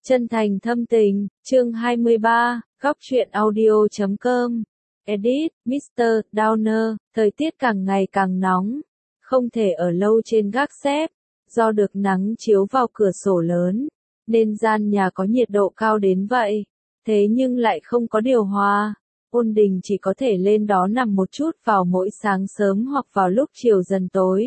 Chân thành thâm tình, chương 23, góc truyện audio.com. Edit, Mr. Downer, thời tiết càng ngày càng nóng, không thể ở lâu trên gác xếp, do được nắng chiếu vào cửa sổ lớn, nên gian nhà có nhiệt độ cao đến vậy, thế nhưng lại không có điều hòa. Ôn Đình chỉ có thể lên đó nằm một chút vào mỗi sáng sớm hoặc vào lúc chiều dần tối.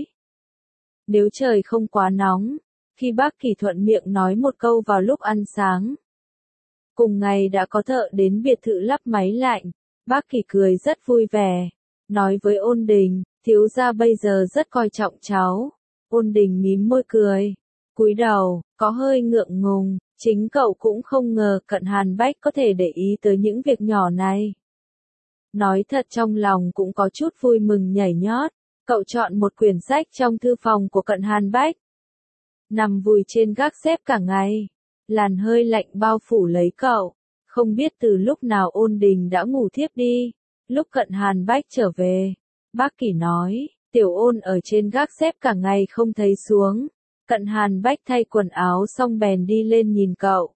Nếu trời không quá nóng, khi bác Kỳ thuận miệng nói một câu vào lúc ăn sáng. Cùng ngày đã có thợ đến biệt thự lắp máy lạnh, bác Kỳ cười rất vui vẻ, nói với Ôn Đình, thiếu gia bây giờ rất coi trọng cháu. Ôn Đình mím môi cười, cúi đầu, có hơi ngượng ngùng, chính cậu cũng không ngờ Cận Hàn Bách có thể để ý tới những việc nhỏ này. Nói thật trong lòng cũng có chút vui mừng nhảy nhót, cậu chọn một quyển sách trong thư phòng của Cận Hàn Bách. Nằm vùi trên gác xếp cả ngày, làn hơi lạnh bao phủ lấy cậu, không biết từ lúc nào Ôn Đình đã ngủ thiếp đi. Lúc Cận Hàn Bách trở về, bác Kỳ nói, Tiểu Ôn ở trên gác xếp cả ngày không thấy xuống. Cận Hàn Bách thay quần áo xong bèn đi lên nhìn cậu.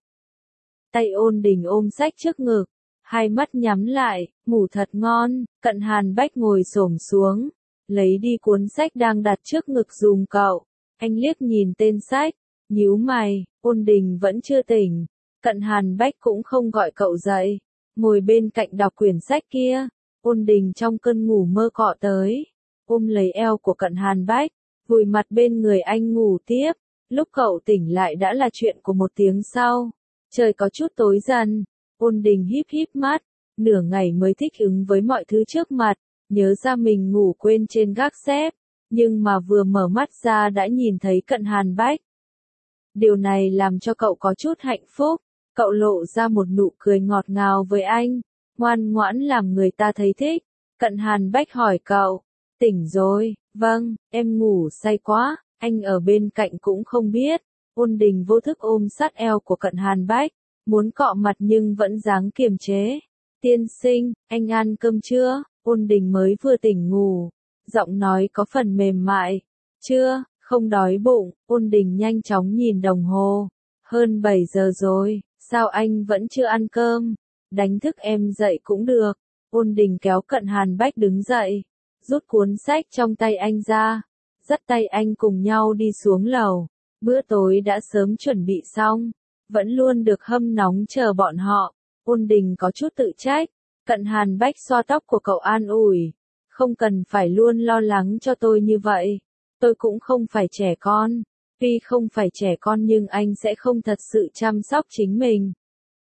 Tay Ôn Đình ôm sách trước ngực, hai mắt nhắm lại, ngủ thật ngon. Cận Hàn Bách ngồi xổm xuống, lấy đi cuốn sách đang đặt trước ngực giùm cậu. Anh liếc nhìn tên sách, nhíu mày, Ôn Đình vẫn chưa tỉnh. Cận Hàn Bách cũng không gọi cậu dậy, ngồi bên cạnh đọc quyển sách kia. Ôn Đình trong cơn ngủ mơ cọ tới, ôm lấy eo của Cận Hàn Bách, vùi mặt bên người anh ngủ tiếp. Lúc cậu tỉnh lại đã là chuyện của một tiếng sau. Trời có chút tối dần, Ôn Đình híp híp mắt, nửa ngày mới thích ứng với mọi thứ trước mặt, nhớ ra mình ngủ quên trên gác xếp. Nhưng mà vừa mở mắt ra đã nhìn thấy Cận Hàn Bách. Điều này làm cho cậu có chút hạnh phúc, cậu lộ ra một nụ cười ngọt ngào với anh, ngoan ngoãn làm người ta thấy thích. Cận Hàn Bách hỏi cậu, tỉnh rồi, vâng, em ngủ say quá, anh ở bên cạnh cũng không biết. Ôn Đình vô thức ôm sát eo của Cận Hàn Bách, muốn cọ mặt nhưng vẫn dáng kiềm chế. Tiên sinh, anh ăn cơm chưa? Ôn Đình mới vừa tỉnh ngủ, giọng nói có phần mềm mại. Chưa, không đói bụng. Ôn Đình nhanh chóng nhìn đồng hồ. Hơn 7 giờ rồi, sao anh vẫn chưa ăn cơm? Đánh thức em dậy cũng được. Ôn Đình kéo Cận Hàn Bách đứng dậy, rút cuốn sách trong tay anh ra, dắt tay anh cùng nhau đi xuống lầu. Bữa tối đã sớm chuẩn bị xong, vẫn luôn được hâm nóng chờ bọn họ. Ôn Đình có chút tự trách. Cận Hàn Bách xoa tóc của cậu an ủi, không cần phải luôn lo lắng cho tôi như vậy. Tôi cũng không phải trẻ con. Tuy không phải trẻ con nhưng anh sẽ không thật sự chăm sóc chính mình.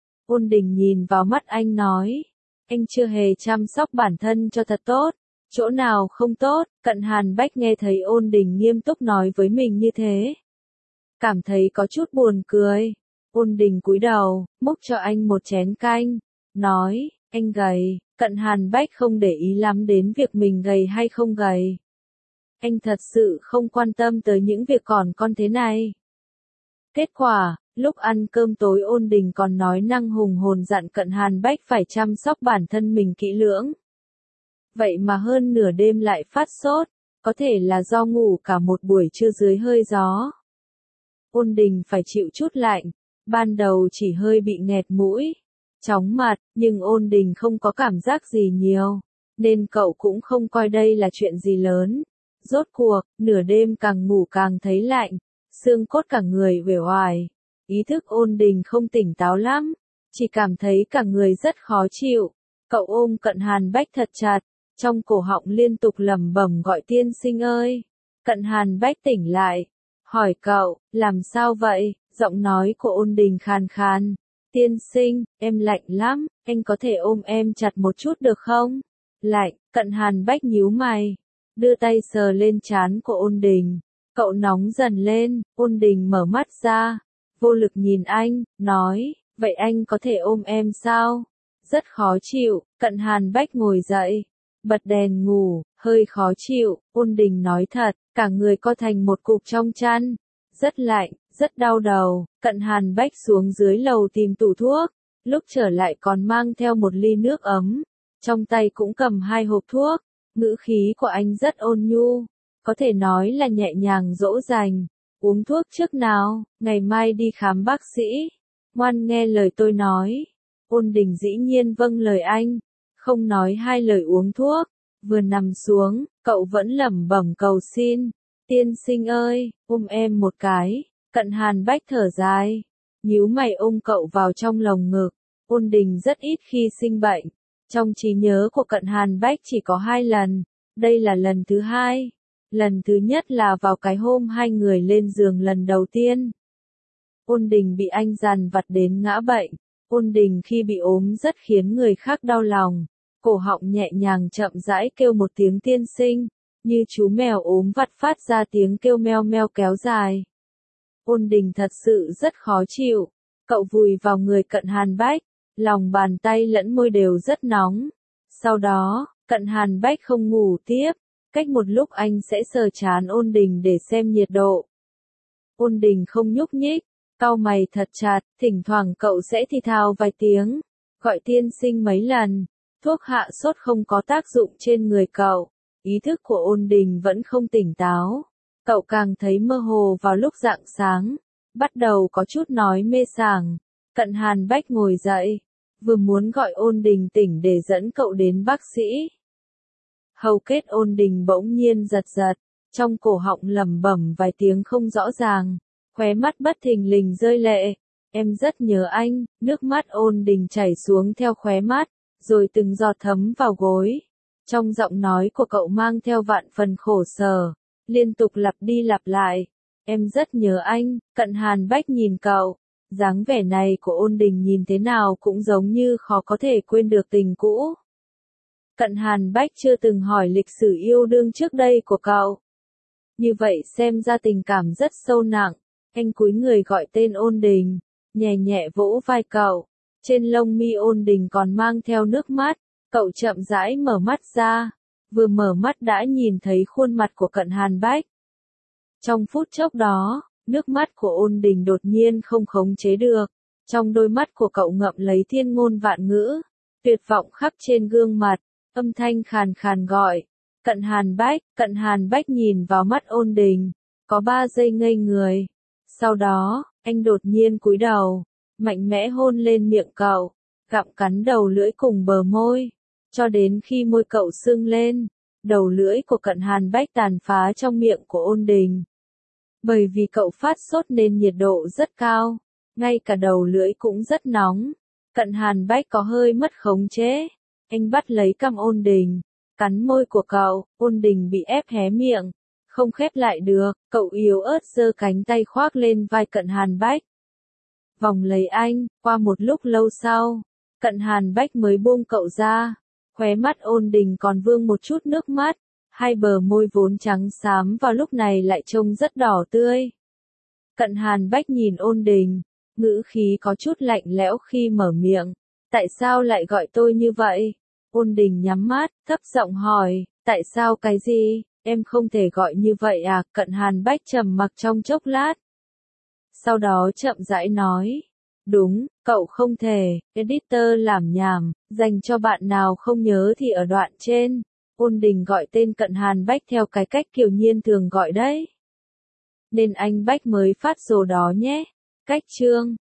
Ôn Đình nhìn vào mắt anh nói, anh chưa hề chăm sóc bản thân cho thật tốt. Chỗ nào không tốt? Cận Hàn Bách nghe thấy Ôn Đình nghiêm túc nói với mình như thế, cảm thấy có chút buồn cười. Ôn Đình cúi đầu, múc cho anh một chén canh, nói, anh gầy. Cận Hàn Bách không để ý lắm đến việc mình gầy hay không gầy. Anh thật sự không quan tâm tới những việc còn con thế này. Kết quả, lúc ăn cơm tối Ôn Đình còn nói năng hùng hồn dặn Cận Hàn Bách phải chăm sóc bản thân mình kỹ lưỡng. Vậy mà hơn nửa đêm lại phát sốt, có thể là do ngủ cả một buổi trưa dưới hơi gió. Ôn Đình phải chịu chút lạnh, ban đầu chỉ hơi bị nghẹt mũi, chóng mặt, nhưng Ôn Đình không có cảm giác gì nhiều, nên cậu cũng không coi đây là chuyện gì lớn. Rốt cuộc, nửa đêm càng ngủ càng thấy lạnh, xương cốt cả người uể oải. Ý thức Ôn Đình không tỉnh táo lắm, chỉ cảm thấy cả người rất khó chịu. Cậu ôm Cận Hàn Bách thật chặt, trong cổ họng liên tục lẩm bẩm gọi tiên sinh ơi. Cận Hàn Bách tỉnh lại, hỏi cậu, làm sao vậy? Giọng nói của Ôn Đình khàn khàn. Tiên sinh, em lạnh lắm, anh có thể ôm em chặt một chút được không? Lạnh. Cận Hàn Bách nhíu mày, đưa tay sờ lên trán của Ôn Đình. Cậu nóng dần lên. Ôn Đình mở mắt ra, vô lực nhìn anh, nói, vậy anh có thể ôm em sao? Rất khó chịu. Cận Hàn Bách ngồi dậy, bật đèn ngủ, hơi khó chịu. Ôn Đình nói thật, cả người co thành một cục trong chăn. Rất lạnh, rất đau đầu. Cận Hàn Bách xuống dưới lầu tìm tủ thuốc, lúc trở lại còn mang theo một ly nước ấm, trong tay cũng cầm 2 hộp thuốc. Ngữ khí của anh rất ôn nhu, có thể nói là nhẹ nhàng dỗ dành. Uống thuốc trước nào, ngày mai đi khám bác sĩ. ngoan nghe lời tôi nói. Ôn Đình dĩ nhiên vâng lời anh, không nói hai lời uống thuốc, vừa nằm xuống, cậu vẫn lẩm bẩm cầu xin. Tiên sinh ơi, ôm em một cái. Cận Hàn Bách thở dài, nhíu mày ôm cậu vào trong lồng ngực. Ôn Đình rất ít khi sinh bệnh. Trong trí nhớ của Cận Hàn Bách chỉ có 2 lần, đây là lần thứ 2. Lần thứ nhất là vào cái hôm hai người lên giường lần đầu tiên. Ôn Đình bị anh dằn vặt đến ngã bệnh. Ôn Đình khi bị ốm rất khiến người khác đau lòng. Cổ họng nhẹ nhàng chậm rãi kêu một tiếng tiên sinh, như chú mèo ốm vặt phát ra tiếng kêu meo meo kéo dài. Ôn Đình thật sự rất khó chịu. Cậu vùi vào người Cận Hàn Bách, lòng bàn tay lẫn môi đều rất nóng. Sau đó, Cận Hàn Bách không ngủ tiếp. Cách một lúc anh sẽ sờ trán Ôn Đình để xem nhiệt độ. Ôn Đình không nhúc nhích, cau mày thật chặt, thỉnh thoảng cậu sẽ thì thào vài tiếng, gọi tiên sinh mấy lần. Thuốc hạ sốt không có tác dụng trên người cậu. Ý thức của Ôn Đình vẫn không tỉnh táo. Cậu càng thấy mơ hồ vào lúc rạng sáng, bắt đầu có chút nói mê sảng. Cận Hàn Bách ngồi dậy, vừa muốn gọi Ôn Đình tỉnh để dẫn cậu đến bác sĩ. Hầu kết Ôn Đình bỗng nhiên giật giật, trong cổ họng lẩm bẩm vài tiếng không rõ ràng, khóe mắt bất thình lình rơi lệ. Em rất nhớ anh, nước mắt Ôn Đình chảy xuống theo khóe mắt, rồi từng giọt thấm vào gối. Trong giọng nói của cậu mang theo vạn phần khổ sở, liên tục lặp đi lặp lại. Em rất nhớ anh. Cận Hàn Bách nhìn cậu, dáng vẻ này của Ôn Đình nhìn thế nào cũng giống như khó có thể quên được tình cũ. Cận Hàn Bách chưa từng hỏi lịch sử yêu đương trước đây của cậu. Như vậy xem ra tình cảm rất sâu nặng. Anh cúi người gọi tên Ôn Đình, nhẹ nhẹ vỗ vai cậu. Trên lông mi Ôn Đình còn mang theo nước mắt. Cậu chậm rãi mở mắt ra, vừa mở mắt đã nhìn thấy khuôn mặt của Cận Hàn Bách. Trong phút chốc đó, nước mắt của Ôn Đình đột nhiên không khống chế được. Trong đôi mắt của cậu ngậm lấy thiên ngôn vạn ngữ, tuyệt vọng khắc trên gương mặt, âm thanh khàn khàn gọi. Cận Hàn Bách. Cận Hàn Bách nhìn vào mắt Ôn Đình, có 3 giây ngây người. Sau đó, anh đột nhiên cúi đầu, mạnh mẽ hôn lên miệng cậu, gặm cắn đầu lưỡi cùng bờ môi, cho đến khi môi cậu sưng lên, đầu lưỡi của Cận Hàn Bách tàn phá trong miệng của Ôn Đình. Bởi vì cậu phát sốt nên nhiệt độ rất cao, ngay cả đầu lưỡi cũng rất nóng. Cận Hàn Bách có hơi mất khống chế, anh bắt lấy cằm Ôn Đình, cắn môi của cậu. Ôn Đình bị ép hé miệng, không khép lại được. Cậu yếu ớt giơ cánh tay khoác lên vai Cận Hàn Bách, vòng lấy anh. Qua một lúc lâu sau, Cận Hàn Bách mới buông cậu ra. Khóe mắt Ôn Đình còn vương một chút nước mắt, hai bờ môi vốn trắng xám vào lúc này lại trông rất đỏ tươi. Cận Hàn Bách nhìn Ôn Đình, ngữ khí có chút lạnh lẽo khi mở miệng. Tại sao lại gọi tôi như vậy? Ôn Đình nhắm mắt, thấp giọng hỏi, tại sao cái gì? Em không thể gọi như vậy à? Cận Hàn Bách trầm mặc trong chốc lát. Sau đó chậm rãi nói, đúng, cậu không thể. Editor làm nhảm, dành cho bạn nào không nhớ thì ở đoạn trên. Ôn Đình gọi tên Cận Hàn Bách theo cái cách Kiều Nhiên thường gọi đấy. Nên anh Bách mới phát số đó nhé. Cách chương